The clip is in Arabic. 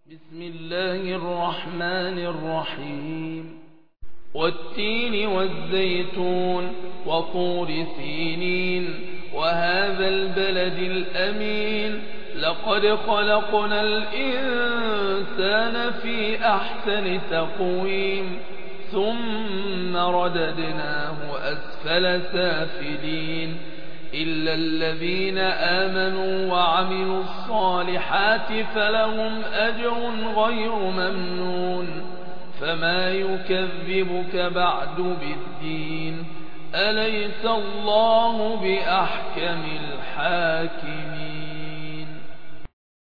بسم الله الرحمن الرحيم والتين والزيتون وطور سينين وهذا البلد الأمين لقد خلقنا الإنسان في أحسن تقويم ثم رددناه أسفل سافلين إلا الذين آمنوا وعملوا الصالحات فلهم أجر غير ممنون فما يكذبك بعد بالدين أليس الله بأحكم الحاكمين